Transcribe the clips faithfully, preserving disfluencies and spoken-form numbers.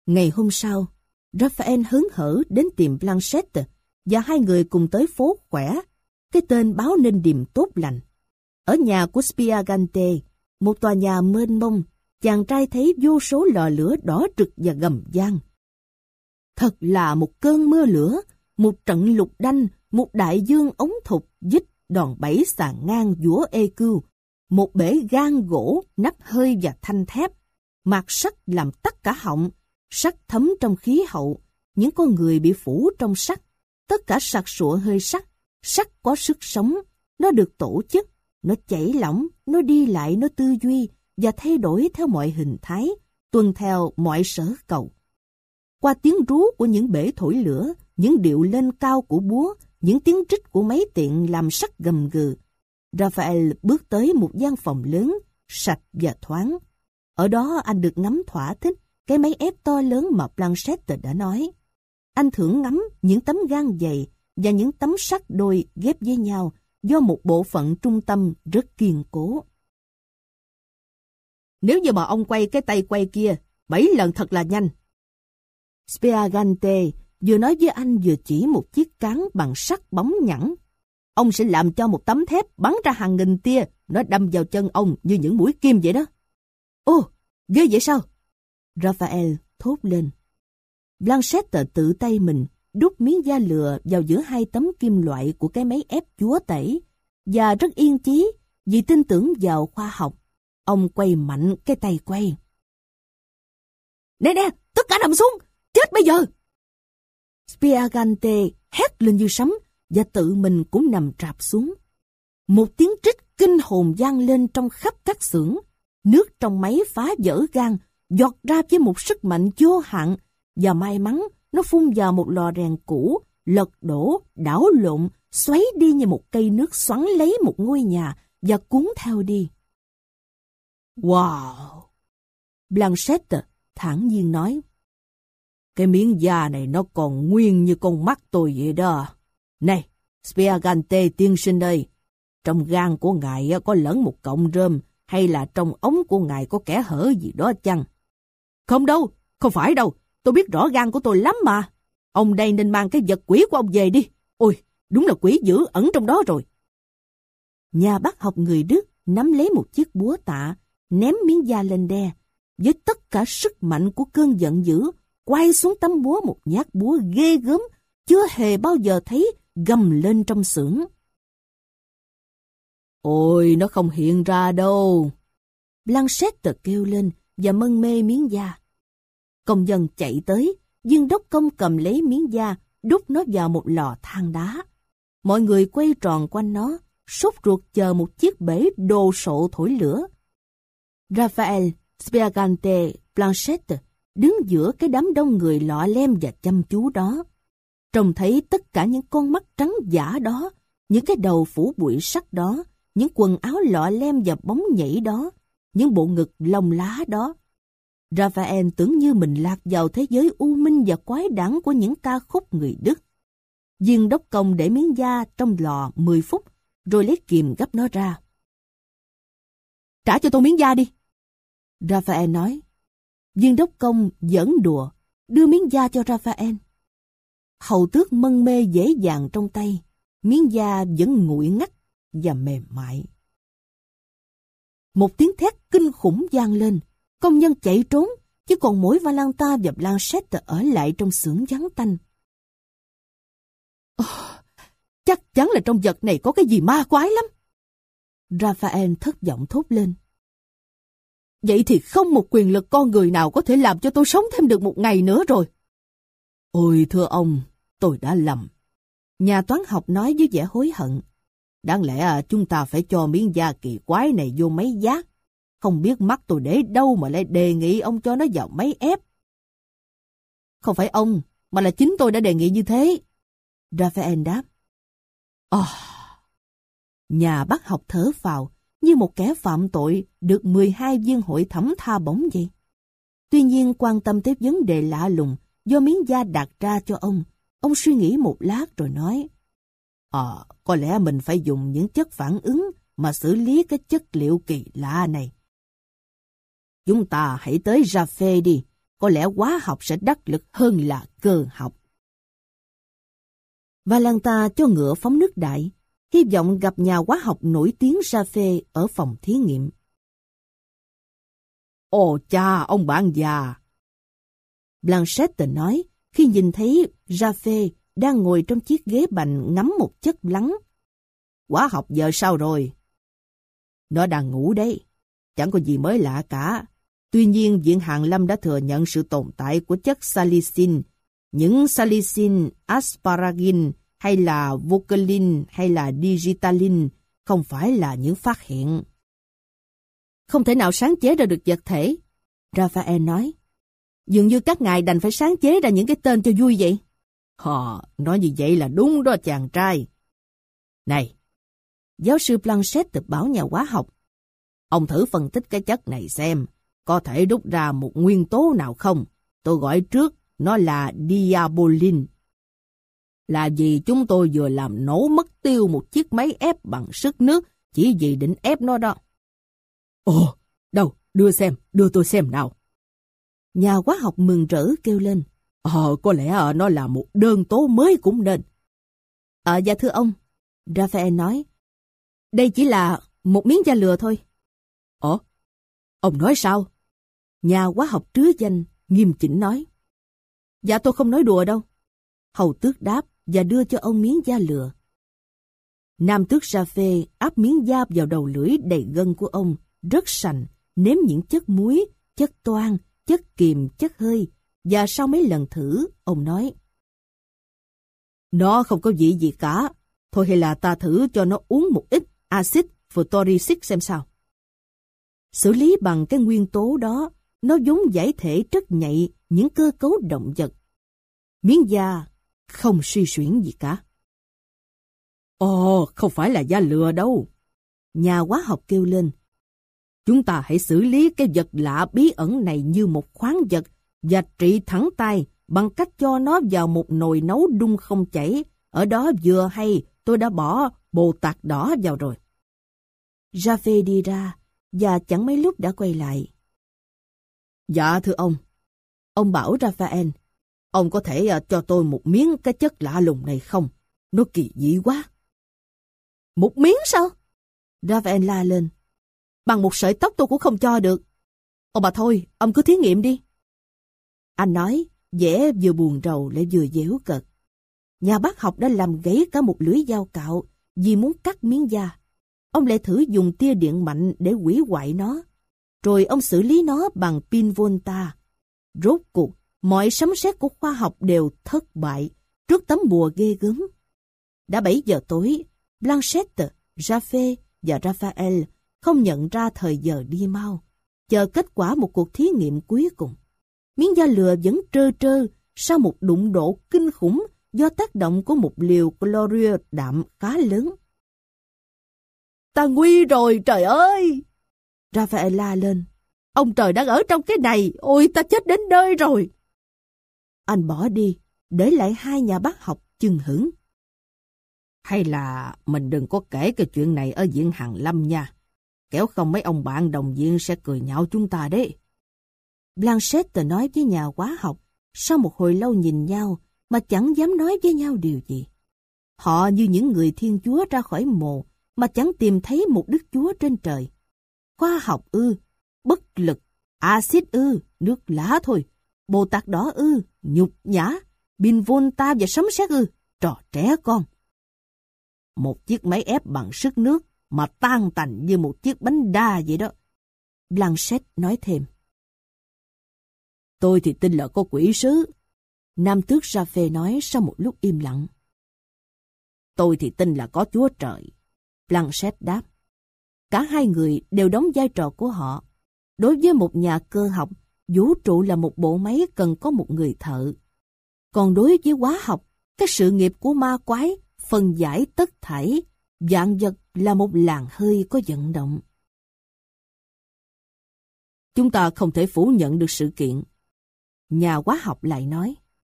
Ngày hôm sau, Raphael hớn hở đến tìm Blanchette và hai người cùng tới phố khỏe. Cái tên báo nên điềm tốt lành. Ở nhà của Spiagante, một tòa nhà mênh mông, chàng trai thấy vô số lò lửa đỏ rực và gầm vang. Thật là một cơn mưa lửa, một trận lục đanh, một đại dương ống thục dích đòn bẩy sàn ngang vũa ê cưu, một bể gan gỗ nắp hơi và thanh thép, mạt sắt làm tắt cả họng, sắt thấm trong khí hậu, những con người bị phủ trong sắt, tất cả sặc sụa hơi sắt, sắt có sức sống, nó được tổ chức, nó chảy lỏng, nó đi lại, nó tư duy và thay đổi theo mọi hình thái, tuân theo mọi sở cầu. Qua tiếng rú của những bể thổi lửa, những điệu lên cao của búa, những tiếng rít của máy tiện làm sắt gầm gừ, Raphael bước tới một gian phòng lớn, sạch và thoáng. Ở đó anh được ngắm thỏa thích cái máy ép to lớn mà Blanchette đã nói. Anh thưởng ngắm những tấm gang dày và những tấm sắt đôi ghép với nhau do một bộ phận trung tâm rất kiên cố. Nếu như mà ông quay cái tay quay kia bảy lần thật là nhanh. Spiagante vừa nói với anh vừa chỉ một chiếc cán bằng sắt bóng nhẵn. Ông sẽ làm cho một tấm thép bắn ra hàng nghìn tia, nó đâm vào chân ông như những mũi kim vậy đó. Ô, ghê vậy sao? Raphael thốt lên. Blanchette tự tay mình đút miếng da lừa vào giữa hai tấm kim loại của cái máy ép chúa tẩy, và rất yên chí vì tin tưởng vào khoa học. Ông quay mạnh cái tay quay. Nè nè, tất cả nằm xuống, chết bây giờ! Spiagante hét lên như sấm và tự mình cũng nằm rạp xuống. Một tiếng trích kinh hồn vang lên trong khắp các xưởng. Nước trong máy phá vỡ gan, giọt ra với một sức mạnh vô hạn, và may mắn nó phun vào một lò rèn cũ, lật đổ, đảo lộn, xoáy đi như một cây nước xoắn lấy một ngôi nhà và cuốn theo đi. Wow! Blanchette thản nhiên nói. Cái miếng da này nó còn nguyên như con mắt tôi vậy đó. Này, Spiagante tiên sinh ơi, trong gan của ngài có lẫn một cọng rơm, hay là trong ống của ngài có kẽ hở gì đó chăng? Không đâu, không phải đâu, tôi biết rõ gan của tôi lắm mà. Ông đây nên mang cái vật quỷ của ông về đi. Ôi, đúng là quỷ dữ ẩn trong đó rồi. Nhà bác học người Đức nắm lấy một chiếc búa tạ, ném miếng da lên đe. Với tất cả sức mạnh của cơn giận dữ, quay xuống tấm búa một nhát búa ghê gớm, chưa hề bao giờ thấy gầm lên trong xưởng. Ôi, nó không hiện ra đâu. Blanchette kêu lên và mân mê miếng da. Công nhân chạy tới, viên đốc công cầm lấy miếng da, đút nó vào một lò than đá. Mọi người quay tròn quanh nó, sốt ruột chờ một chiếc bể đồ sộ thổi lửa. Raphael, Spiagante, Blanchette đứng giữa cái đám đông người lọ lem và chăm chú đó. Trông thấy tất cả những con mắt trắng giả đó, những cái đầu phủ bụi sắt đó, những quần áo lọ lem và bóng nhảy đó, những bộ ngực lông lá đó. Raphael tưởng như mình lạc vào thế giới u minh và quái đản của những ca khúc người Đức. Viên đốc công để miếng da trong lò mười phút, rồi lấy kìm gấp nó ra. Trả cho tôi miếng da đi, Raphael nói. Viên đốc công giỡn đùa, đưa miếng da cho Raphael. Hầu tước mân mê dễ dàng trong tay, miếng da vẫn nguội ngắt và mềm mại. Một tiếng thét kinh khủng vang lên, công nhân chạy trốn, chỉ còn mỗi Valenta và Blanchette ở lại trong xưởng vắng tanh. Oh, chắc chắn là trong vật này có cái gì ma quái lắm. Raphael thất vọng thốt lên. Vậy thì không một quyền lực con người nào có thể làm cho tôi sống thêm được một ngày nữa rồi. Ôi thưa ông, tôi đã lầm. Nhà toán học nói với vẻ hối hận. Đáng lẽ chúng ta phải cho miếng da kỳ quái này vô máy giác. Không biết mắt tôi để đâu mà lại đề nghị ông cho nó vào máy ép. Không phải ông, mà là chính tôi đã đề nghị như thế. Raphael đáp. Oh. Nhà bác học thở phào, như một kẻ phạm tội được mười hai viên hội thẩm tha bổng vậy. Tuy nhiên quan tâm tới vấn đề lạ lùng do miếng da đặt ra cho ông, ông suy nghĩ một lát rồi nói. Ờ, à, có lẽ mình phải dùng những chất phản ứng mà xử lý cái chất liệu kỳ lạ này. Chúng ta hãy tới Raffet đi, có lẽ hóa học sẽ đắc lực hơn là cơ học. Valenta cho ngựa phóng nước đại, hy vọng gặp nhà hóa học nổi tiếng Jaffe ở phòng thí nghiệm. Ồ cha, ông bạn già! Blanchette nói khi nhìn thấy Jaffe đang ngồi trong chiếc ghế bành ngắm một chất lắng. Hóa học giờ sao rồi? Nó đang ngủ đấy, chẳng có gì mới lạ cả. Tuy nhiên, Viện Hàn Lâm đã thừa nhận sự tồn tại của chất salicin. Những salicin, asparagin hay là vocalin hay là digitalin không phải là những phát hiện. Không thể nào sáng chế ra được vật thể, Raphael nói. Dường như các ngài đành phải sáng chế ra những cái tên cho vui vậy. Họ, nói như vậy là đúng đó chàng trai. Này, giáo sư Blanchette bảo nhà hóa học, ông thử phân tích cái chất này xem, có thể đúc ra một nguyên tố nào không? Tôi gọi trước, nó là diabolin. Là vì chúng tôi vừa làm nổ mất tiêu một chiếc máy ép bằng sức nước, chỉ vì định ép nó đó. Ồ, đâu, đưa xem, đưa tôi xem nào. Nhà hóa học mừng rỡ kêu lên. Ờ, có lẽ nó là một đơn tố mới cũng nên. Ờ, dạ thưa ông, Raphael nói. Đây chỉ là một miếng da lừa thôi. Ồ, ông nói sao? Nhà hóa học trứ danh nghiêm chỉnh nói. Dạ tôi không nói đùa đâu. Hầu tước đáp và đưa cho ông miếng da lừa. Nam tước Jaffe áp miếng da vào đầu lưỡi đầy gân của ông, rất sành, nếm những chất muối, chất toan, chất kiềm, chất hơi, và sau mấy lần thử, ông nói. Nó không có vị gì cả, thôi hay là ta thử cho nó uống một ít axit phosphoric xem sao. Xử lý bằng cái nguyên tố đó, nó vốn giải thể rất nhạy những cơ cấu động vật. Miếng da không suy xuyển gì cả. Ồ, không phải là da lừa đâu. Nhà hóa học kêu lên. Chúng ta hãy xử lý cái vật lạ bí ẩn này như một khoáng vật và trị thẳng tay bằng cách cho nó vào một nồi nấu đun không chảy. Ở đó vừa hay tôi đã bỏ bồ tạt đỏ vào rồi. Jaffe đi ra và chẳng mấy lúc đã quay lại. Dạ thưa ông. Ông bảo Raphael, ông có thể uh, cho tôi một miếng cái chất lạ lùng này không? Nó kỳ dị quá. Một miếng sao? Raphael la lên. Bằng một sợi tóc tôi cũng không cho được. Ông bà thôi, ông cứ thí nghiệm đi. Anh nói, vẻ vừa buồn rầu lại vừa giễu cợt. Nhà bác học đã làm gãy cả một lưỡi dao cạo vì muốn cắt miếng da. Ông lại thử dùng tia điện mạnh để hủy hoại nó. Rồi ông xử lý nó bằng pin volta. Rốt cuộc, mọi sấm sét của khoa học đều thất bại trước tấm bùa ghê gớm. Đã bảy giờ tối, Blanchette, Jaffe và Raphael không nhận ra thời giờ đi mau, chờ kết quả một cuộc thí nghiệm cuối cùng. Miếng da lừa vẫn trơ trơ sau một đụng độ kinh khủng do tác động của một liều clorua đạm khá lớn. Ta nguy rồi, trời ơi! Raphael la lên. Ông trời đang ở trong cái này, ôi ta chết đến nơi rồi. Anh bỏ đi, để lại hai nhà bác học chừng hững. Hay là mình đừng có kể cái chuyện này ở viện Hàn Lâm nha. Kéo không mấy ông bạn đồng viện sẽ cười nhạo chúng ta đấy. Blanchette nói với nhà hóa học sau một hồi lâu nhìn nhau mà chẳng dám nói với nhau điều gì. Họ như những người Thiên Chúa ra khỏi mồ mà chẳng tìm thấy một Đức Chúa trên trời. Khoa học ư, bất lực, axit ư, nước lá thôi, bồ tát đỏ ư, nhục nhã, pin volta và sấm sét ư, trò trẻ con. Một chiếc máy ép bằng sức nước mà tan tành như một chiếc bánh đa vậy đó. Blanchette nói thêm. Tôi thì tin là có quỷ sứ. Nam tước Jaffe nói sau một lúc im lặng. Tôi thì tin là có Chúa Trời. Blanchette đáp. Cả hai người đều đóng vai trò của họ. Đối với một nhà cơ học, vũ trụ là một bộ máy cần có một người thợ. Còn đối với hóa học, cái sự nghiệp của ma quái, phân giải tất thảy, vạn vật là một làn hơi có vận động. Chúng ta không thể phủ nhận được sự kiện. Nhà hóa học lại nói.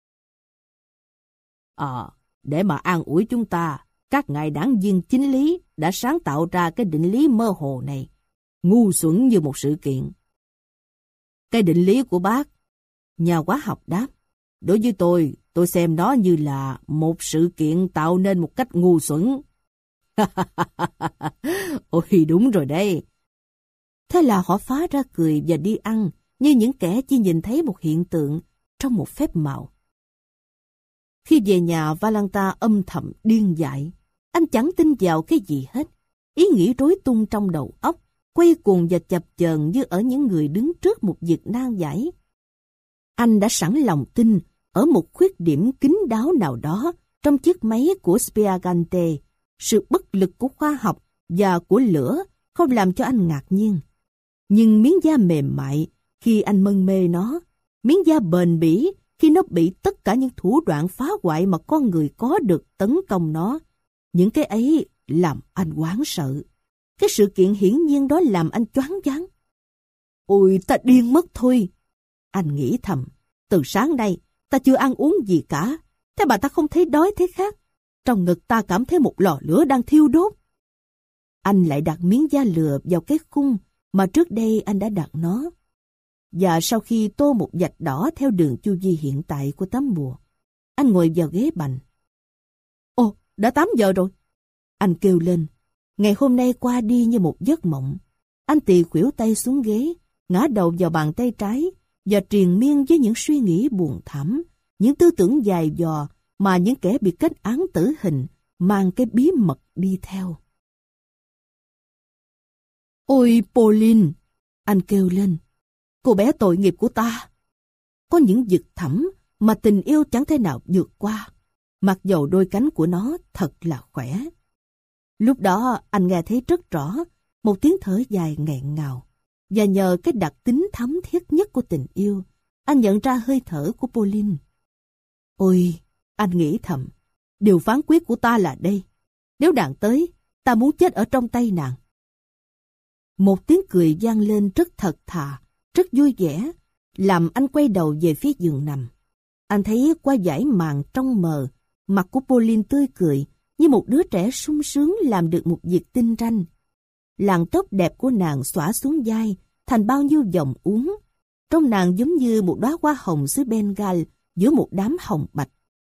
Ờ, à, để mà an ủi chúng ta, các ngài đảng viên chính lý đã sáng tạo ra cái định lý mơ hồ này, ngu xuẩn như một sự kiện. Cái định lý của bác, Nhà hóa học đáp, đối với tôi, tôi xem nó như là một sự kiện tạo nên một cách ngu xuẩn. Ôi đúng rồi đây. Thế là họ phá ra cười và đi ăn như những kẻ chỉ nhìn thấy một hiện tượng trong một phép màu. Khi về nhà, Valenta âm thầm điên dại. Anh chẳng tin vào cái gì hết. Ý nghĩ rối tung trong đầu óc, quay cuồng và chập chờn như ở những người đứng trước một việc nan giải. Anh đã sẵn lòng tin ở một khuyết điểm kín đáo nào đó trong chiếc máy của Spiagante. Sự bất lực của khoa học và của lửa không làm cho anh ngạc nhiên. Nhưng miếng da mềm mại khi anh mân mê nó, miếng da bền bỉ khi nó bị tất cả những thủ đoạn phá hoại mà con người có được tấn công nó, những cái ấy làm anh hoảng sợ. Cái sự kiện hiển nhiên đó làm anh choáng váng. Ôi, ta điên mất thôi. Anh nghĩ thầm, từ sáng nay ta chưa ăn uống gì cả, thế mà ta không thấy đói thế khác. Trong ngực ta cảm thấy một lò lửa đang thiêu đốt. Anh lại đặt miếng da lừa vào cái khung mà trước đây anh đã đặt nó. Và sau khi tô một vạch đỏ theo đường chu vi hiện tại của tấm bùa, anh ngồi vào ghế bành. Ồ, đã tám giờ rồi. Anh kêu lên. Ngày hôm nay qua đi như một giấc mộng. Anh tì khuỷu tay xuống ghế, ngã đầu vào bàn tay trái và triền miên với những suy nghĩ buồn thảm, những tư tưởng dài dò mà những kẻ bị kết án tử hình mang cái bí mật đi theo. Ôi Pauline, anh kêu lên, cô bé tội nghiệp của ta. Có những vực thẳm mà tình yêu chẳng thể nào vượt qua, mặc dầu đôi cánh của nó thật là khỏe. Lúc đó anh nghe thấy rất rõ một tiếng thở dài nghẹn ngào, và nhờ cái đặc tính thấm thiết nhất của tình yêu, anh nhận ra hơi thở của Pauline. Ôi, anh nghĩ thầm, điều phán quyết của ta là đây. Nếu nàng tới, ta muốn chết ở trong tay nàng. Một tiếng cười vang lên rất thật thà, rất vui vẻ, làm anh quay đầu về phía giường nằm. Anh thấy qua dải màn trong mờ, mặt của Pauline tươi cười, như một đứa trẻ sung sướng làm được một việc tinh ranh. Làn tóc đẹp của nàng xõa xuống vai, thành bao nhiêu dòng uốn. Trong nàng giống như một đóa hoa hồng xứ Bengal giữa một đám hồng bạch.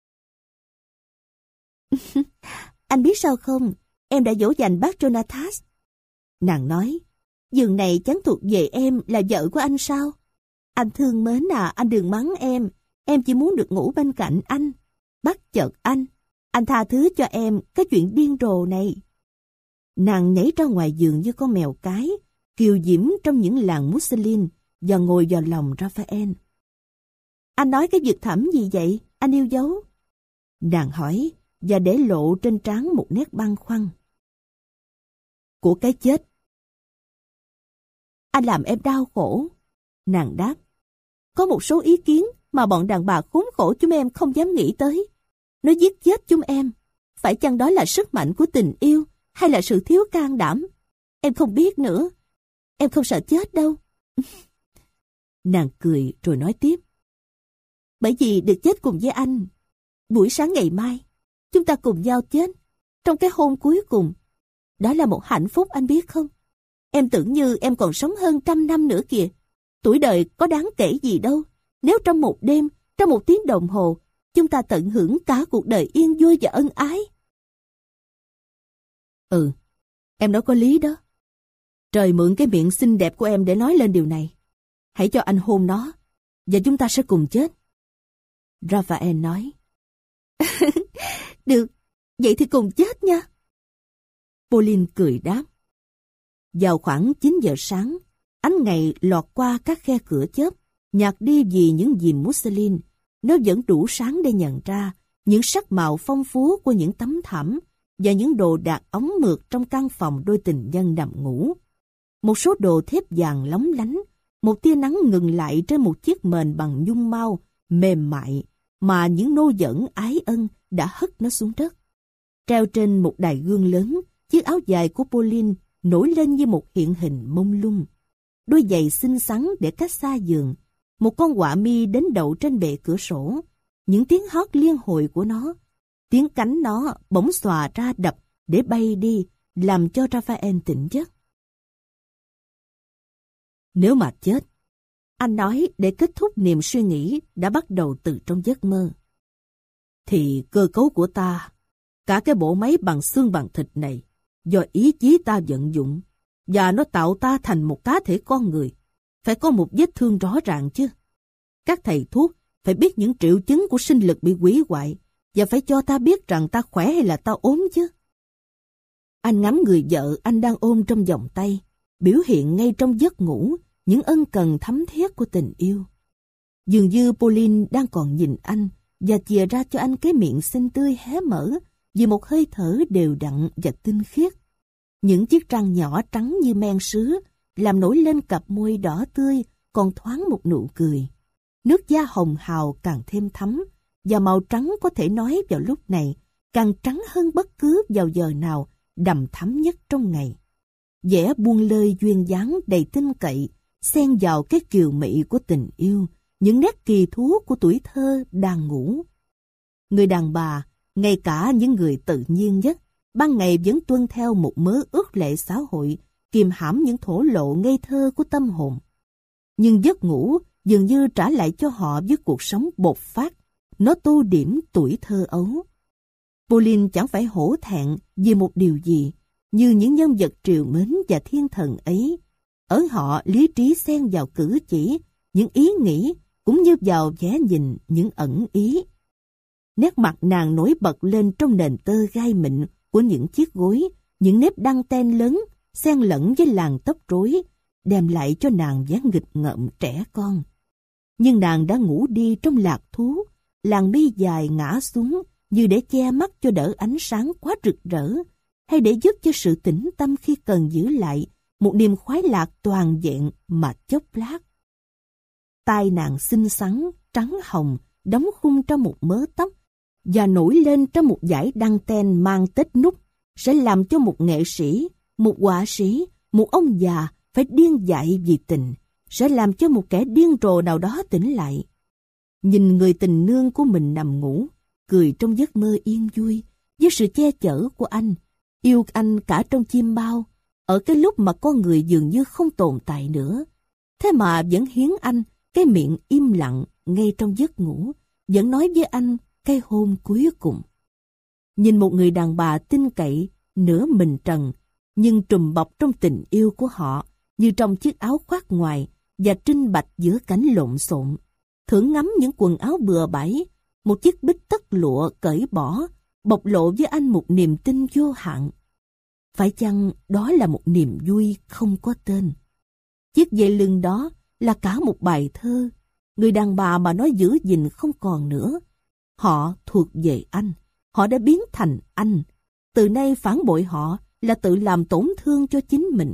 Anh biết sao không? Em đã dỗ dành bác Jonathas. Nàng nói, giường này chẳng thuộc về em, là vợ của anh sao? Anh thương mến à, anh đừng mắng em. Em chỉ muốn được ngủ bên cạnh anh. Bắt chợt anh. Anh tha thứ cho em cái chuyện điên rồ này. Nàng nhảy ra ngoài giường như con mèo cái, kiều diễm trong những làn muslin, và ngồi vào lòng Raphael. Anh nói cái việc thẳm gì vậy, anh yêu dấu? Nàng hỏi, và để lộ trên trán một nét băn khoăn. Của cái chết. Anh làm em đau khổ. Nàng đáp, có một số ý kiến mà bọn đàn bà khốn khổ chúng em không dám nghĩ tới. Nó giết chết chúng em. Phải chăng đó là sức mạnh của tình yêu hay là sự thiếu can đảm? Em không biết nữa. Em không sợ chết đâu. Nàng cười rồi nói tiếp. Bởi vì được chết cùng với anh. Buổi sáng ngày mai, chúng ta cùng nhau chết trong cái hôn cuối cùng. Đó là một hạnh phúc, anh biết không? Em tưởng như em còn sống hơn trăm năm nữa kìa. Tuổi đời có đáng kể gì đâu. Nếu trong một đêm, trong một tiếng đồng hồ, chúng ta tận hưởng cả cuộc đời yên vui và ân ái. Ừ, em nói có lý đó. Trời mượn cái miệng xinh đẹp của em để nói lên điều này. Hãy cho anh hôn nó, và chúng ta sẽ cùng chết. Raphael nói. Được, vậy thì cùng chết nha. Pauline cười đáp. Vào khoảng chín giờ sáng, ánh ngày lọt qua các khe cửa chớp, nhạt đi vì những dìm muslin. Nó vẫn đủ sáng để nhận ra những sắc màu phong phú của những tấm thảm và những đồ đạc ống mượt trong căn phòng đôi tình nhân nằm ngủ. Một số đồ thép vàng lóng lánh, một tia nắng ngừng lại trên một chiếc mền bằng nhung mau, mềm mại, mà những nô dẫn ái ân đã hất nó xuống đất. Treo trên một đài gương lớn, chiếc áo dài của Pauline nổi lên như một hiện hình mông lung. Đôi giày xinh xắn để cách xa giường, một con quạ mi đến đậu trên bệ cửa sổ, những tiếng hót liên hồi của nó, tiếng cánh nó bỗng xòa ra đập để bay đi, làm cho Raphael tỉnh giấc. Nếu mà chết, Anh nói để kết thúc niềm suy nghĩ đã bắt đầu từ trong giấc mơ. Thì cơ cấu của ta, cả cái bộ máy bằng xương bằng thịt này, do ý chí ta vận dụng, và nó tạo ta thành một cá thể con người. Phải có một vết thương rõ ràng chứ. Các thầy thuốc phải biết những triệu chứng của sinh lực bị hủy hoại, và phải cho ta biết rằng ta khỏe hay là ta ốm chứ. Anh ngắm người vợ anh đang ôm trong vòng tay, biểu hiện ngay trong giấc ngủ những ân cần thấm thiết của tình yêu. Dường như Pauline đang còn nhìn anh và chìa ra cho anh cái miệng xinh tươi hé mở vì một hơi thở đều đặn và tinh khiết. Những chiếc răng nhỏ trắng như men sứ làm nổi lên cặp môi đỏ tươi còn thoáng một nụ cười. Nước da hồng hào càng thêm thắm, và màu trắng có thể nói vào lúc này càng trắng hơn bất cứ vào giờ nào đằm thắm nhất trong ngày. Vẻ buông lơi duyên dáng đầy tin cậy xen vào cái kiều mị của tình yêu, những nét kỳ thú của tuổi thơ đang ngủ. Người đàn bà, ngay cả những người tự nhiên nhất, ban ngày vẫn tuân theo một mớ ước lệ xã hội, kiềm hãm những thổ lộ ngây thơ của tâm hồn. Nhưng giấc ngủ dường như trả lại cho họ với cuộc sống bột phát, nó tô điểm tuổi thơ ấu. Pauline chẳng phải hổ thẹn vì một điều gì, như những nhân vật triều mến và thiên thần ấy. Ở họ lý trí xen vào cử chỉ, những ý nghĩ, cũng như vào vẻ nhìn những ẩn ý. Nét mặt nàng nổi bật lên trong nền tơ gai mịn của những chiếc gối, những nếp đăng ten lớn, xen lẫn với làn tóc rối, đem lại cho nàng vẻ nghịch ngợm trẻ con. Nhưng nàng đã ngủ đi trong lạc thú, làn mi dài ngã xuống như để che mắt cho đỡ ánh sáng quá rực rỡ, hay để giúp cho sự tĩnh tâm khi cần giữ lại một niềm khoái lạc toàn vẹn mà chốc lát. Tai nàng xinh xắn, trắng hồng, đóng khung trong một mớ tóc và nổi lên trong một dải đăng ten mang tết nút, sẽ làm cho một nghệ sĩ, một họa sĩ, một ông già phải điên dại vì tình, sẽ làm cho một kẻ điên rồ nào đó tỉnh lại. Nhìn người tình nương của mình nằm ngủ, cười trong giấc mơ yên vui, với sự che chở của anh, yêu anh cả trong chim bao, ở cái lúc mà con người dường như không tồn tại nữa. Thế mà vẫn hiến anh cái miệng im lặng ngay trong giấc ngủ, vẫn nói với anh cái hôn cuối cùng. Nhìn một người đàn bà tin cậy, nửa mình trần, nhưng trùm bọc trong tình yêu của họ, như trong chiếc áo khoác ngoài và trinh bạch giữa cảnh lộn xộn. Thưởng ngắm những quần áo bừa bãi, một chiếc bích tất lụa cởi bỏ, bộc lộ với anh một niềm tin vô hạn. Phải chăng đó là một niềm vui không có tên? Chiếc dây lưng đó là cả một bài thơ, người đàn bà mà nó giữ gìn không còn nữa. Họ thuộc về anh, họ đã biến thành anh. Từ nay phản bội họ là tự làm tổn thương cho chính mình.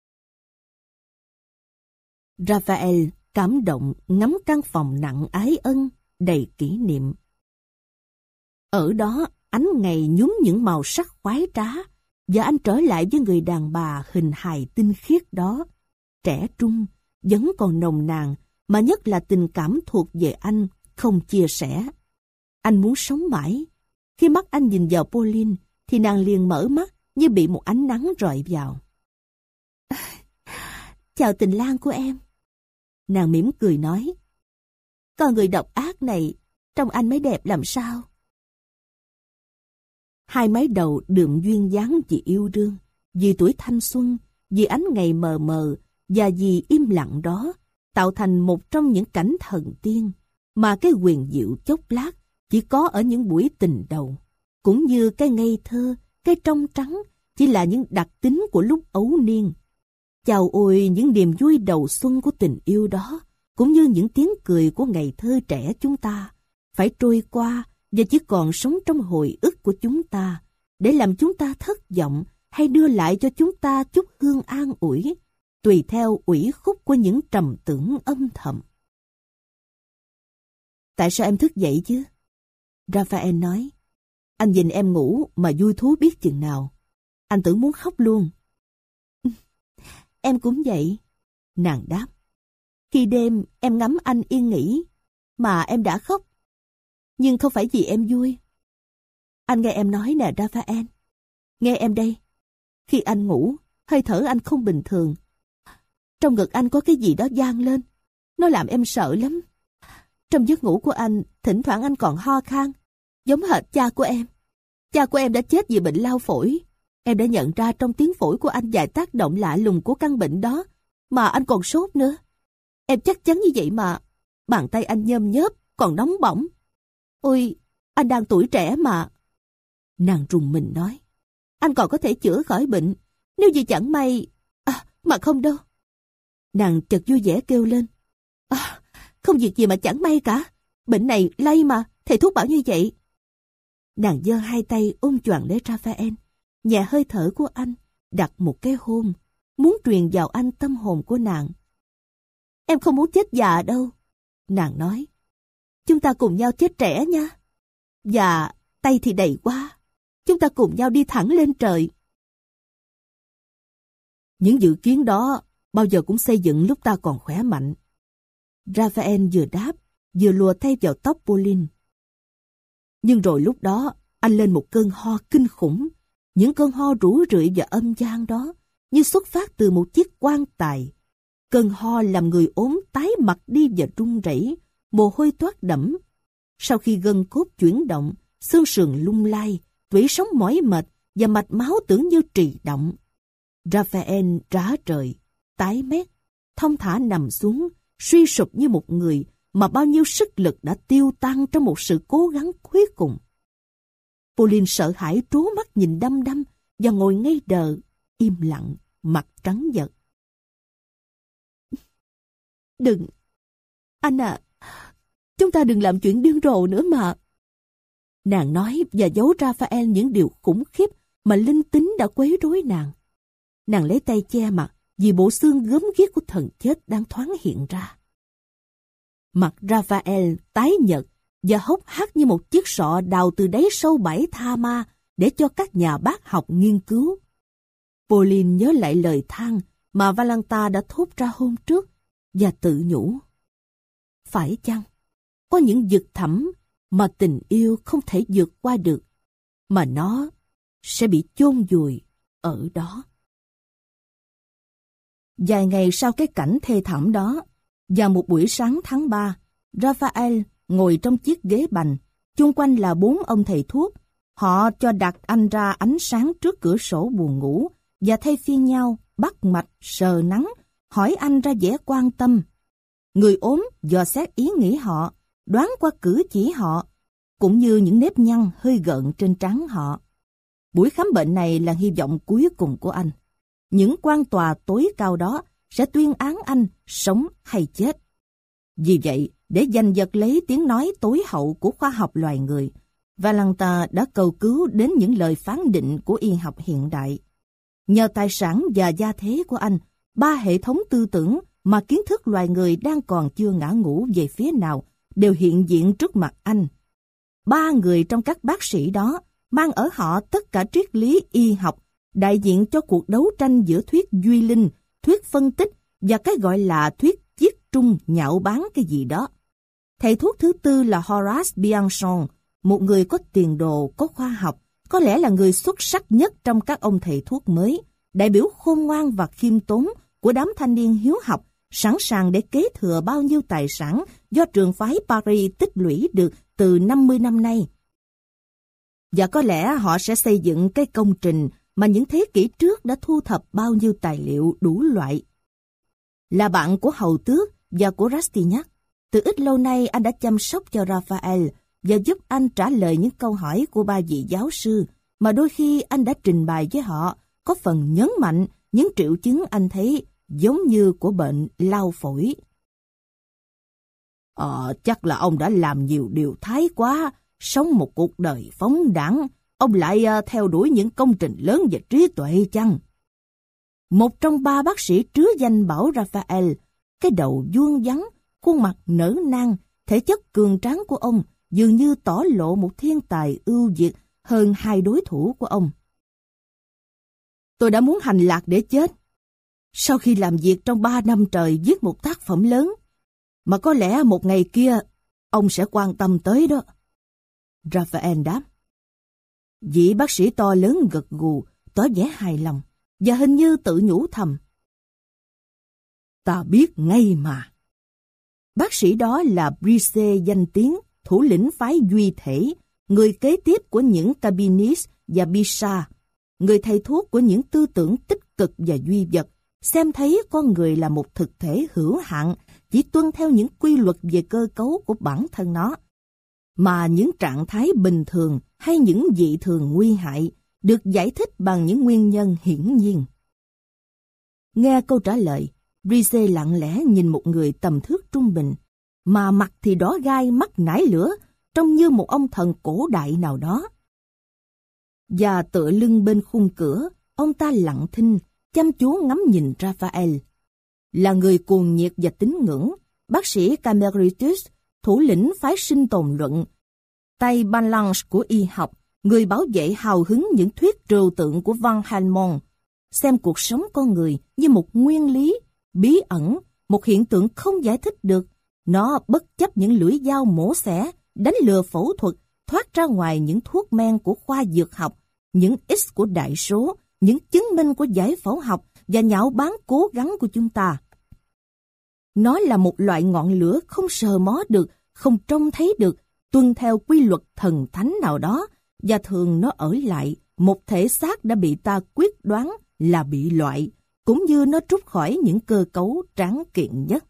Raphael cảm động ngắm căn phòng nặng ái ân, đầy kỷ niệm. Ở đó ánh ngày nhúm những màu sắc khoái trá, và anh trở lại với người đàn bà hình hài tinh khiết đó, trẻ trung, vẫn còn nồng nàn, mà nhất là tình cảm thuộc về anh, không chia sẻ. Anh muốn sống mãi. Khi mắt anh nhìn vào Pauline, thì nàng liền mở mắt như bị một ánh nắng rọi vào. Chào tình lang của em. Nàng mỉm cười nói. Con người độc ác này, trông anh mới đẹp làm sao? Hai mái đầu đượm duyên dáng vì yêu đương, vì tuổi thanh xuân, vì ánh ngày mờ mờ và vì im lặng đó, tạo thành một trong những cảnh thần tiên mà cái huyền diệu chốc lát chỉ có ở những buổi tình đầu, cũng như cái ngây thơ, cái trong trắng chỉ là những đặc tính của lúc ấu niên. Chào ôi những niềm vui đầu xuân của tình yêu đó, cũng như những tiếng cười của ngày thơ trẻ chúng ta, phải trôi qua và chỉ còn sống trong hồi ức của chúng ta, để làm chúng ta thất vọng hay đưa lại cho chúng ta chút hương an ủi, tùy theo ủy khúc của những trầm tưởng âm thầm. Tại sao em thức dậy chứ? Raphael nói. Anh nhìn em ngủ mà vui thú biết chừng nào. Anh tưởng muốn khóc luôn. Em cũng vậy. Nàng đáp. Khi đêm em ngắm anh yên nghỉ, mà em đã khóc. Nhưng không phải vì em vui. Anh nghe em nói nè Raphael. Nghe em đây. Khi anh ngủ, hơi thở anh không bình thường. Trong ngực anh có cái gì đó vang lên, Nó làm em sợ lắm. Trong giấc ngủ của anh, thỉnh thoảng anh còn ho khan, giống hệt cha của em. Cha của em đã chết vì bệnh lao phổi. Em đã nhận ra trong tiếng phổi của anh vài tác động lạ lùng của căn bệnh đó, mà anh còn sốt nữa. Em chắc chắn như vậy mà. Bàn tay anh nhôm nhớp, còn nóng bỏng. Ôi, anh đang tuổi trẻ mà. Nàng rùng mình nói. Anh còn có thể chữa khỏi bệnh, nếu như chẳng may... À, mà không đâu. Nàng chợt vui vẻ kêu lên. À, không việc gì mà chẳng may cả. Bệnh này lây mà, thầy thuốc bảo như vậy. Nàng giơ hai tay ôm choàng lấy Raphael, nhẹ hơi thở của anh, đặt một cái hôn, muốn truyền vào anh tâm hồn của nàng. Em không muốn chết già đâu, nàng nói. Chúng ta cùng nhau chết trẻ nha. Và tay thì đầy quá. Chúng ta cùng nhau đi thẳng lên trời. Những dự kiến đó bao giờ cũng xây dựng lúc ta còn khỏe mạnh. Raphael vừa đáp, vừa lùa tay vào tóc Pauline. Nhưng rồi lúc đó, anh lên một cơn ho kinh khủng. Những cơn ho rũ rượi và âm gian đó, như xuất phát từ một chiếc quan tài. Cơn ho làm người ốm tái mặt đi và run rẩy, mồ hôi toát đẫm. Sau khi gân cốt chuyển động, xương sườn lung lay, tủy sống mỏi mệt và mạch máu tưởng như trì động. Raphael rã rời, tái mét, thong thả nằm xuống, suy sụp như một người mà bao nhiêu sức lực đã tiêu tan trong một sự cố gắng cuối cùng. Pauline sợ hãi trố mắt nhìn đăm đăm và ngồi ngây đờ, im lặng, mặt trắng nhợt. Đừng, anh à, chúng ta đừng làm chuyện điên rồ nữa mà. Nàng nói và giấu Raphael những điều khủng khiếp mà linh tính đã quấy rối nàng. Nàng lấy tay che mặt vì bộ xương gớm ghiếc của thần chết đang thoáng hiện ra. Mặt Raphael tái nhợt và hốc hác như một chiếc sọ đào từ đáy sâu bãi tha ma để cho các nhà bác học nghiên cứu. Pauline nhớ lại lời than mà Valenta đã thốt ra hôm trước và tự nhủ. Phải chăng, có những vực thẳm mà tình yêu không thể vượt qua được, mà nó sẽ bị chôn vùi ở đó. Vài ngày sau cái cảnh thê thảm đó, vào một buổi sáng tháng ba, Raphael ngồi trong chiếc ghế bành, chung quanh là bốn ông thầy thuốc. Họ cho đặt anh ra ánh sáng trước cửa sổ buồng ngủ và thay phiên nhau bắt mạch, sờ nắng, hỏi anh ra vẻ quan tâm. Người ốm dò xét ý nghĩ họ, đoán qua cử chỉ họ, cũng như những nếp nhăn hơi gợn trên trán họ. Buổi khám bệnh này là hy vọng cuối cùng của anh. Những quan tòa tối cao đó sẽ tuyên án anh sống hay chết. Vì vậy, để giành giật lấy tiếng nói tối hậu của khoa học loài người, Valenta đã cầu cứu đến những lời phán định của y học hiện đại. Nhờ tài sản và gia thế của anh, ba hệ thống tư tưởng mà kiến thức loài người đang còn chưa ngã ngũ về phía nào đều hiện diện trước mặt anh. Ba người trong các bác sĩ đó mang ở họ tất cả triết lý y học, đại diện cho cuộc đấu tranh giữa thuyết duy linh, thuyết phân tích và cái gọi là thuyết chiết trung nhạo báng cái gì đó. Thầy thuốc thứ tư là Horace Bianchon, một người có tiền đồ, có khoa học, có lẽ là người xuất sắc nhất trong các ông thầy thuốc mới, đại biểu khôn ngoan và khiêm tốn của đám thanh niên hiếu học, sẵn sàng để kế thừa bao nhiêu tài sản do trường phái Paris tích lũy được từ năm mươi năm nay. Và có lẽ họ sẽ xây dựng cái công trình mà những thế kỷ trước đã thu thập bao nhiêu tài liệu đủ loại. Là bạn của hầu tước và của Rastignac, từ ít lâu nay anh đã chăm sóc cho Raphael và giúp anh trả lời những câu hỏi của ba vị giáo sư mà đôi khi anh đã trình bày với họ, có phần nhấn mạnh những triệu chứng anh thấy giống như của bệnh lao phổi. Ờ, chắc là ông đã làm nhiều điều thái quá, sống một cuộc đời phóng đãng, ông lại uh, theo đuổi những công trình lớn về trí tuệ chăng? Một trong ba bác sĩ trứ danh bảo Raphael, cái đầu vuông vắn, khuôn mặt nở nang, thể chất cường tráng của ông dường như tỏ lộ một thiên tài ưu việt hơn hai đối thủ của ông. Tôi đã muốn hành lạc để chết. Sau khi làm việc trong ba năm trời viết một tác phẩm lớn, mà có lẽ một ngày kia ông sẽ quan tâm tới đó. Raphael đáp. Vị bác sĩ to lớn gật gù, tỏ vẻ hài lòng, và hình như tự nhủ thầm. Ta biết ngay mà. Bác sĩ đó là Brice danh tiếng, thủ lĩnh phái Duy Thể, người kế tiếp của những Cabinist và Bichat, người thầy thuốc của những tư tưởng tích cực và duy vật, xem thấy con người là một thực thể hữu hạn, chỉ tuân theo những quy luật về cơ cấu của bản thân nó, mà những trạng thái bình thường hay những dị thường nguy hại được giải thích bằng những nguyên nhân hiển nhiên. Nghe câu trả lời, Brice lặng lẽ nhìn một người tầm thước trung bình, mà mặt thì đỏ gai, mắt nải lửa, trông như một ông thần cổ đại nào đó. Và tựa lưng bên khung cửa, ông ta lặng thinh, chăm chú ngắm nhìn Raphael. Là người cuồng nhiệt và tín ngưỡng, bác sĩ Cameritus, thủ lĩnh phái sinh tồn luận, tay balance của y học, người bảo vệ hào hứng những thuyết trừu tượng của Van Helmont, xem cuộc sống con người như một nguyên lý, bí ẩn, một hiện tượng không giải thích được. Nó bất chấp những lưỡi dao mổ xẻ, đánh lừa phẫu thuật, thoát ra ngoài những thuốc men của khoa dược học, những X của đại số, những chứng minh của giải phẫu học và nhạo báng cố gắng của chúng ta. Nó là một loại ngọn lửa không sờ mó được, không trông thấy được, tuân theo quy luật thần thánh nào đó, và thường nó ở lại một thể xác đã bị ta quyết đoán là bị loại, cũng như nó trút khỏi những cơ cấu tráng kiện nhất.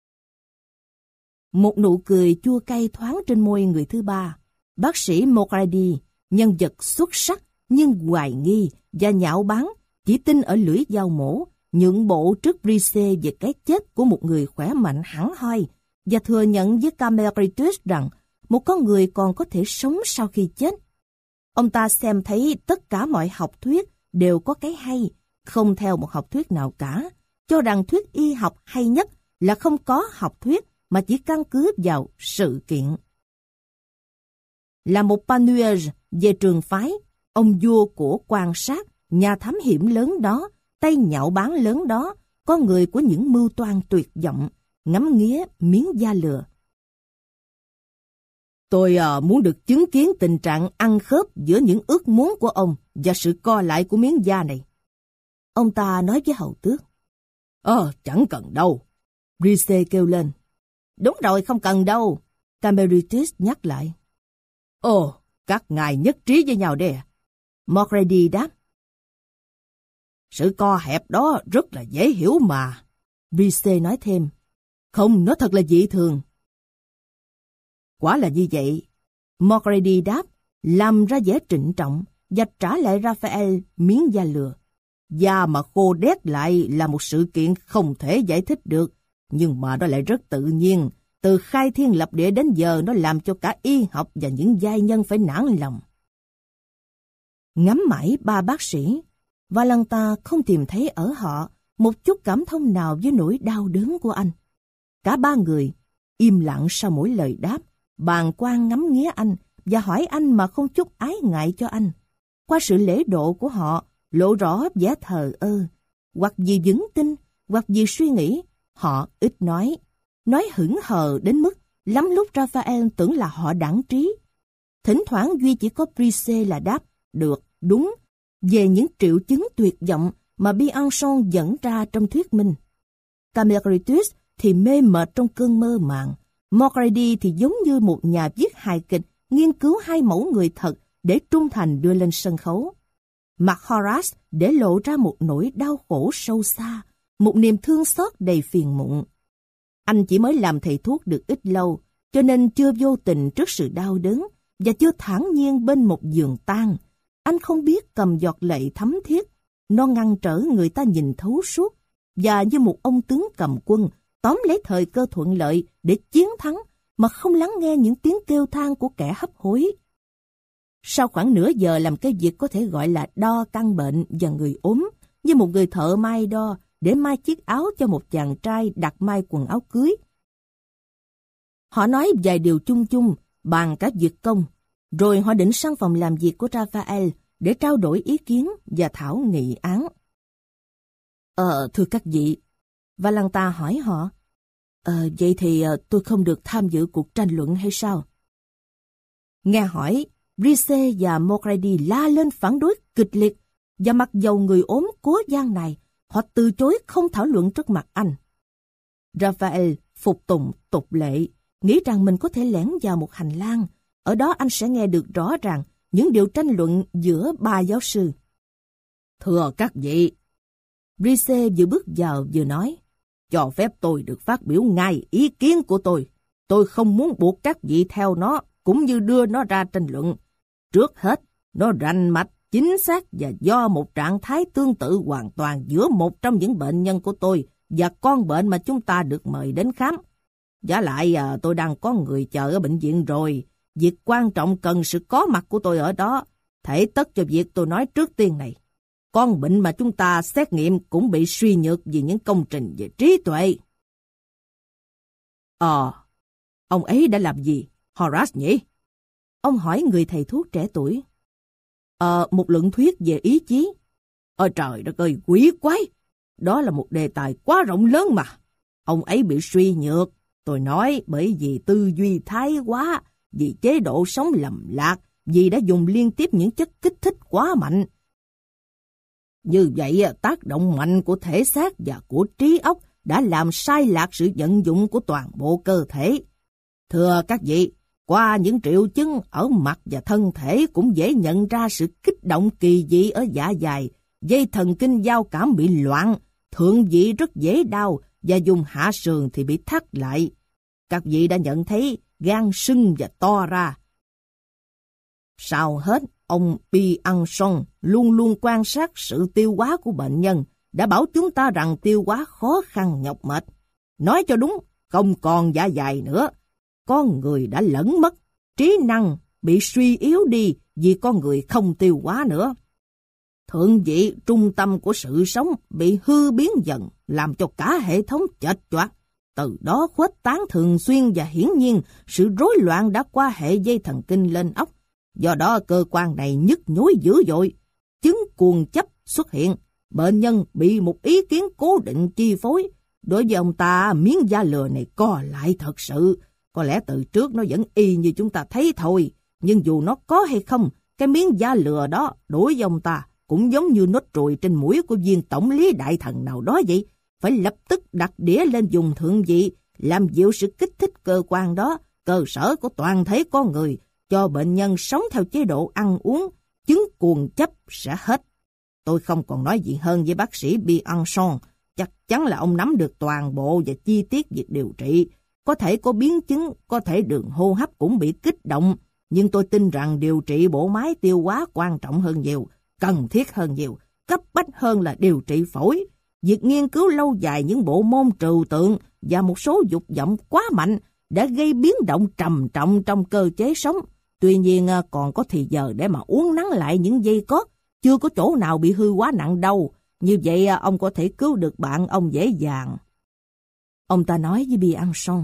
Một nụ cười chua cay thoáng trên môi người thứ ba. Bác sĩ Mocredi, nhân vật xuất sắc nhưng hoài nghi và nhạo báng, chỉ tin ở lưỡi dao mổ, nhượng bộ trước Brice về cái chết của một người khỏe mạnh hẳn hoi, và thừa nhận với Cameritus rằng một con người còn có thể sống sau khi chết. Ông ta xem thấy tất cả mọi học thuyết đều có cái hay, không theo một học thuyết nào cả, cho rằng thuyết y học hay nhất là không có học thuyết mà chỉ căn cứ vào sự kiện. Là một panurge về trường phái, ông vua của quan sát, nhà thám hiểm lớn đó, tay nhạo báng lớn đó, con người của những mưu toan tuyệt vọng, ngắm nghía miếng da lừa. Tôi uh, muốn được chứng kiến tình trạng ăn khớp giữa những ước muốn của ông và sự co lại của miếng da này. Ông ta nói với hầu tước. Ờ, chẳng cần đâu. Brice kêu lên. Đúng rồi, không cần đâu. Cameritus nhắc lại. Ồ, các ngài nhất trí với nhau đây à? Mocredi đáp. Sự co hẹp đó rất là dễ hiểu mà. Brice nói thêm. Không, nó thật là dị thường. Quả là như vậy. Mocredi đáp, làm ra vẻ trịnh trọng và trả lại Raphael miếng da lừa. Da mà khô đét lại là một sự kiện không thể giải thích được, nhưng mà nó lại rất tự nhiên. Từ khai thiên lập địa đến giờ nó làm cho cả y học và những giai nhân phải nản lòng. Ngắm mãi ba bác sĩ, Valenta không tìm thấy ở họ một chút cảm thông nào với nỗi đau đớn của anh. Cả ba người im lặng sau mỗi lời đáp, bàng quan ngắm nghía anh và hỏi anh mà không chút ái ngại cho anh. Qua sự lễ độ của họ lộ rõ vẻ thờ ơ, hoặc vì vững tin, hoặc vì suy nghĩ. Họ ít nói, nói hững hờ đến mức lắm lúc Raphael tưởng là họ đãng trí. Thỉnh thoảng duy chỉ có Brice là đáp được, đúng về những triệu chứng tuyệt vọng mà Bianchon dẫn ra trong thuyết minh. Cameritus thì mê mệt trong cơn mơ màng. Mocredi thì giống như một nhà viết hài kịch nghiên cứu hai mẫu người thật để trung thành đưa lên sân khấu. Mặt Horace để lộ ra một nỗi đau khổ sâu xa, một niềm thương xót đầy phiền muộn. Anh chỉ mới làm thầy thuốc được ít lâu, cho nên chưa vô tình trước sự đau đớn và chưa thản nhiên bên một giường tang. Anh không biết cầm giọt lệ thấm thiết, nó ngăn trở người ta nhìn thấu suốt, và như một ông tướng cầm quân, tóm lấy thời cơ thuận lợi để chiến thắng mà không lắng nghe những tiếng kêu than của kẻ hấp hối. Sau khoảng nửa giờ làm cái việc có thể gọi là đo căn bệnh và người ốm, như một người thợ may đo để may chiếc áo cho một chàng trai đặt may quần áo cưới. Họ nói vài điều chung chung, bàn cả việc công, rồi họ định sang phòng làm việc của Raphael để trao đổi ý kiến và thảo nghị án. Ờ, thưa các vị, Valenta hỏi họ, Ờ, vậy thì tôi không được tham dự cuộc tranh luận hay sao? Nghe hỏi, Brice và Mocredi la lên phản đối kịch liệt, và mặc dầu người ốm cố gian này, họ từ chối không thảo luận trước mặt anh. Raphael phục tùng tục lệ, nghĩ rằng mình có thể lẻn vào một hành lang. Ở đó anh sẽ nghe được rõ ràng những điều tranh luận giữa ba giáo sư. Thưa các vị, Brise vừa bước vào vừa nói, cho phép tôi được phát biểu ngay ý kiến của tôi. Tôi không muốn buộc các vị theo nó, cũng như đưa nó ra tranh luận. Trước hết, nó rành mạch, chính xác và do một trạng thái tương tự hoàn toàn giữa một trong những bệnh nhân của tôi và con bệnh mà chúng ta được mời đến khám. Giả lại à, tôi đang có người chờ ở bệnh viện rồi. Việc quan trọng cần sự có mặt của tôi ở đó. Thể tất cho việc tôi nói trước tiên này. Con bệnh mà chúng ta xét nghiệm cũng bị suy nhược vì những công trình về trí tuệ. Ờ, ông ấy đã làm gì, Horace nhỉ? Ông hỏi người thầy thuốc trẻ tuổi. Ờ, một luận thuyết về ý chí. Ôi trời đất ơi, quỷ quái! Đó là một đề tài quá rộng lớn mà. Ông ấy bị suy nhược, tôi nói bởi vì tư duy thái quá, vì chế độ sống lầm lạc, vì đã dùng liên tiếp những chất kích thích quá mạnh. Như vậy, tác động mạnh của thể xác và của trí óc đã làm sai lạc sự vận dụng của toàn bộ cơ thể. Thưa các vị, qua những triệu chứng ở mặt và thân thể cũng dễ nhận ra sự kích động kỳ dị ở dạ dày, dây thần kinh giao cảm bị loạn, thượng vị rất dễ đau và dùng hạ sườn thì bị thắt lại. Các vị đã nhận thấy gan sưng và to ra. Sau hết, ông Pianson luôn luôn quan sát sự tiêu hóa của bệnh nhân, đã bảo chúng ta rằng tiêu hóa khó khăn nhọc mệt. Nói cho đúng, không còn dạ dày nữa. Con người đã lẫn mất, trí năng bị suy yếu đi vì con người không tiêu hóa nữa. Thượng vị trung tâm của sự sống bị hư biến dần, làm cho cả hệ thống chệch choạc. Từ đó khuếch tán thường xuyên và hiển nhiên sự rối loạn đã qua hệ dây thần kinh lên óc. Do đó cơ quan này nhức nhối dữ dội, chứng cuồng chấp xuất hiện. Bệnh nhân bị một ý kiến cố định chi phối. Đối với ông ta, miếng da lừa này co lại thật sự. Có lẽ từ trước nó vẫn y như chúng ta thấy thôi. Nhưng dù nó có hay không, cái miếng da lừa đó đối với ông ta cũng giống như nốt ruồi trên mũi của viên tổng lý đại thần nào đó vậy. Phải lập tức đặt đĩa lên dùng thượng vị, làm dịu sự kích thích cơ quan đó, cơ sở của toàn thể con người, cho bệnh nhân sống theo chế độ ăn uống, chứng cuồng chấp sẽ hết. Tôi không còn nói gì hơn với bác sĩ Pianson, chắc chắn là ông nắm được toàn bộ và chi tiết việc điều trị. Có thể có biến chứng, có thể đường hô hấp cũng bị kích động, nhưng tôi tin rằng điều trị bộ máy tiêu hóa quan trọng hơn nhiều, cần thiết hơn nhiều, cấp bách hơn là điều trị phổi. Việc nghiên cứu lâu dài những bộ môn trừu tượng và một số dục vọng quá mạnh đã gây biến động trầm trọng trong cơ chế sống. Tuy nhiên còn có thì giờ để mà uốn nắn lại những dây cót, chưa có chỗ nào bị hư quá nặng đâu. Như vậy ông có thể cứu được bạn ông dễ dàng. Ông ta nói với Pianson.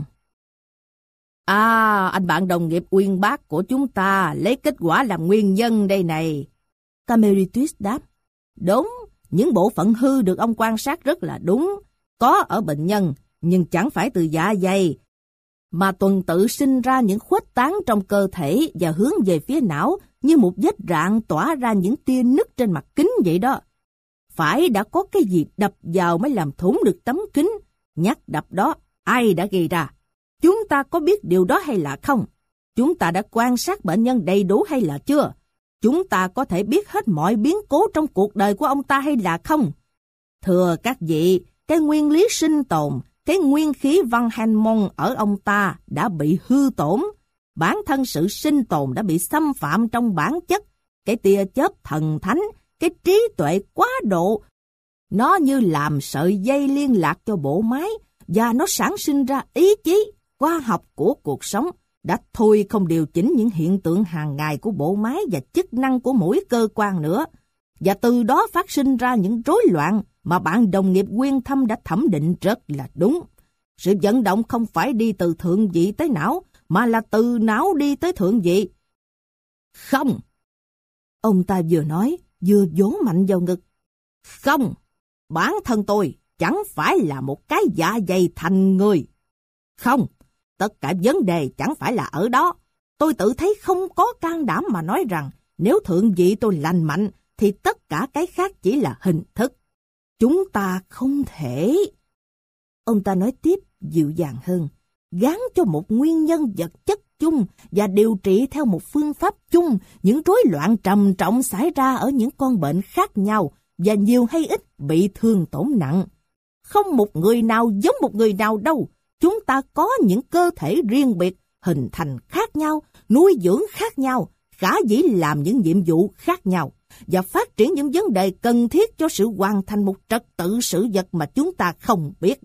À, anh bạn đồng nghiệp uyên bác của chúng ta lấy kết quả làm nguyên nhân đây này. Cameritus đáp. Đúng, những bộ phận hư được ông quan sát rất là đúng. Có ở bệnh nhân, nhưng chẳng phải từ dạ dày, mà tuần tự sinh ra những khuếch tán trong cơ thể và hướng về phía não như một vết rạn tỏa ra những tia nứt trên mặt kính vậy đó. Phải đã có cái gì đập vào mới làm thủng được tấm kính. Nhát đập đó, ai đã gây ra? Chúng ta có biết điều đó hay là không? Chúng ta đã quan sát bệnh nhân đầy đủ hay là chưa? Chúng ta có thể biết hết mọi biến cố trong cuộc đời của ông ta hay là không? Thưa các vị, cái nguyên lý sinh tồn, cái nguyên khí Van Helmont ở ông ta đã bị hư tổn. Bản thân sự sinh tồn đã bị xâm phạm trong bản chất. Cái tia chớp thần thánh, cái trí tuệ quá độ, nó như làm sợi dây liên lạc cho bộ máy, và nó sản sinh ra ý chí, khoa học của cuộc sống, đã thôi không điều chỉnh những hiện tượng hàng ngày của bộ máy và chức năng của mỗi cơ quan nữa. Và từ đó phát sinh ra những rối loạn mà bạn đồng nghiệp Quyên Thâm đã thẩm định rất là đúng. Sự vận động không phải đi từ thượng vị tới não, mà là từ não đi tới thượng vị. Không! Ông ta vừa nói, vừa vỗ mạnh vào ngực. Không! Bản thân tôi chẳng phải là một cái dạ dày thành người. Không! Tất cả vấn đề chẳng phải là ở đó. Tôi tự thấy không có can đảm mà nói rằng nếu thượng vị tôi lành mạnh thì tất cả cái khác chỉ là hình thức. Chúng ta không thể... Ông ta nói tiếp dịu dàng hơn, gán cho một nguyên nhân vật chất chung và điều trị theo một phương pháp chung những rối loạn trầm trọng xảy ra ở những con bệnh khác nhau và nhiều hay ít bị thương tổn nặng. Không một người nào giống một người nào đâu. Chúng ta có những cơ thể riêng biệt, hình thành khác nhau, nuôi dưỡng khác nhau, khả dĩ làm những nhiệm vụ khác nhau và phát triển những vấn đề cần thiết cho sự hoàn thành một trật tự sự vật mà chúng ta không biết.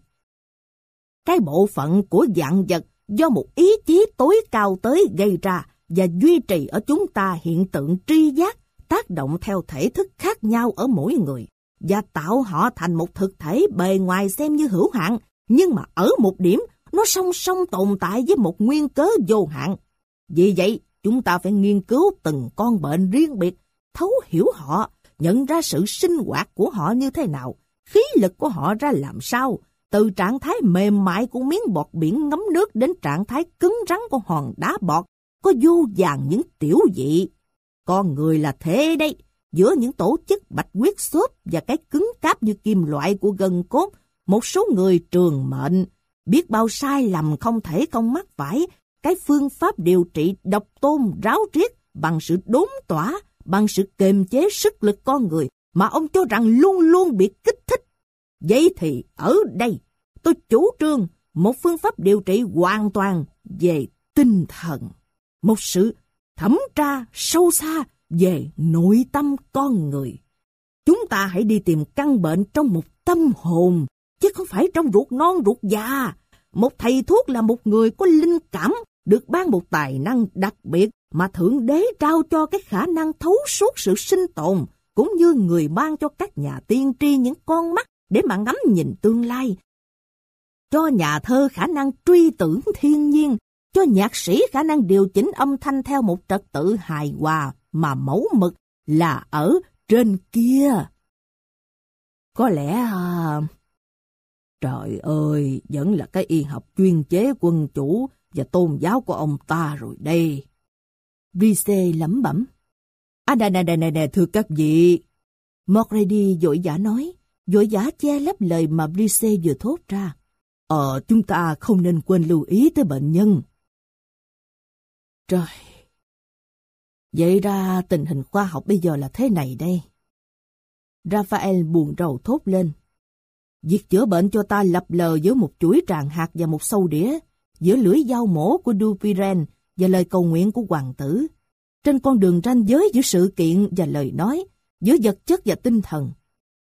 Cái bộ phận của vạn vật do một ý chí tối cao tới gây ra và duy trì ở chúng ta hiện tượng tri giác tác động theo thể thức khác nhau ở mỗi người và tạo họ thành một thực thể bề ngoài xem như hữu hạn, nhưng mà ở một điểm nó song song tồn tại với một nguyên cớ vô hạn. Vì vậy, chúng ta phải nghiên cứu từng con bệnh riêng biệt, thấu hiểu họ, nhận ra sự sinh hoạt của họ như thế nào, khí lực của họ ra làm sao, từ trạng thái mềm mại của miếng bọt biển ngấm nước đến trạng thái cứng rắn của hòn đá bọt, có vô vàn những tiểu dị. Con người là thế đấy, giữa những tổ chức bạch huyết xốp và cái cứng cáp như kim loại của gân cốt, một số người trường mệnh, biết bao sai lầm không thể không mắc phải, cái phương pháp điều trị độc tôn ráo riết bằng sự đốn tỏa, bằng sự kiềm chế sức lực con người mà ông cho rằng luôn luôn bị kích thích. Vậy thì ở đây, tôi chủ trương một phương pháp điều trị hoàn toàn về tinh thần, một sự thẩm tra sâu xa về nội tâm con người. Chúng ta hãy đi tìm căn bệnh trong một tâm hồn, chứ không phải trong ruột non ruột già. Một thầy thuốc là một người có linh cảm, được ban một tài năng đặc biệt mà Thượng Đế trao cho cái khả năng thấu suốt sự sinh tồn, cũng như người ban cho các nhà tiên tri những con mắt để mà ngắm nhìn tương lai, cho nhà thơ khả năng truy tưởng thiên nhiên, cho nhạc sĩ khả năng điều chỉnh âm thanh theo một trật tự hài hòa mà mẫu mực là ở trên kia. Có lẽ à... Trời ơi, vẫn là cái y học chuyên chế quân chủ và tôn giáo của ông ta rồi đây. Brise lẩm bẩm. À nè nè nè nè thưa các vị. Macready vội vã nói, vội vã che lấp lời mà Brise vừa thốt ra. Ờ, chúng ta không nên quên lưu ý tới bệnh nhân. Trời, vậy ra tình hình khoa học bây giờ là thế này đây. Raphael buồn rầu thốt lên. Việc chữa bệnh cho ta lập lờ giữa một chuỗi tràng hạt và một sâu đĩa, giữa lưỡi dao mổ của Dupuytren và lời cầu nguyện của hoàng tử, trên con đường ranh giới giữa sự kiện và lời nói, giữa vật chất và tinh thần.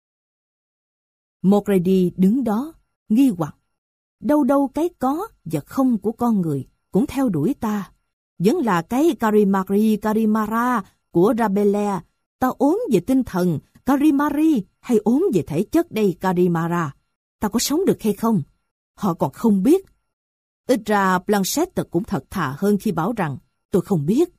Macready đứng đó, nghi hoặc. Đâu đâu cái có và không của con người cũng theo đuổi ta. Vẫn là cái Karimari Karimara của Rabelais. Ta ốm về tinh thần Karimari hay ốm về thể chất đây Karimara. Ta có sống được hay không? Họ còn không biết. Ít ra Blanchette cũng thật thà hơn khi bảo rằng tôi không biết.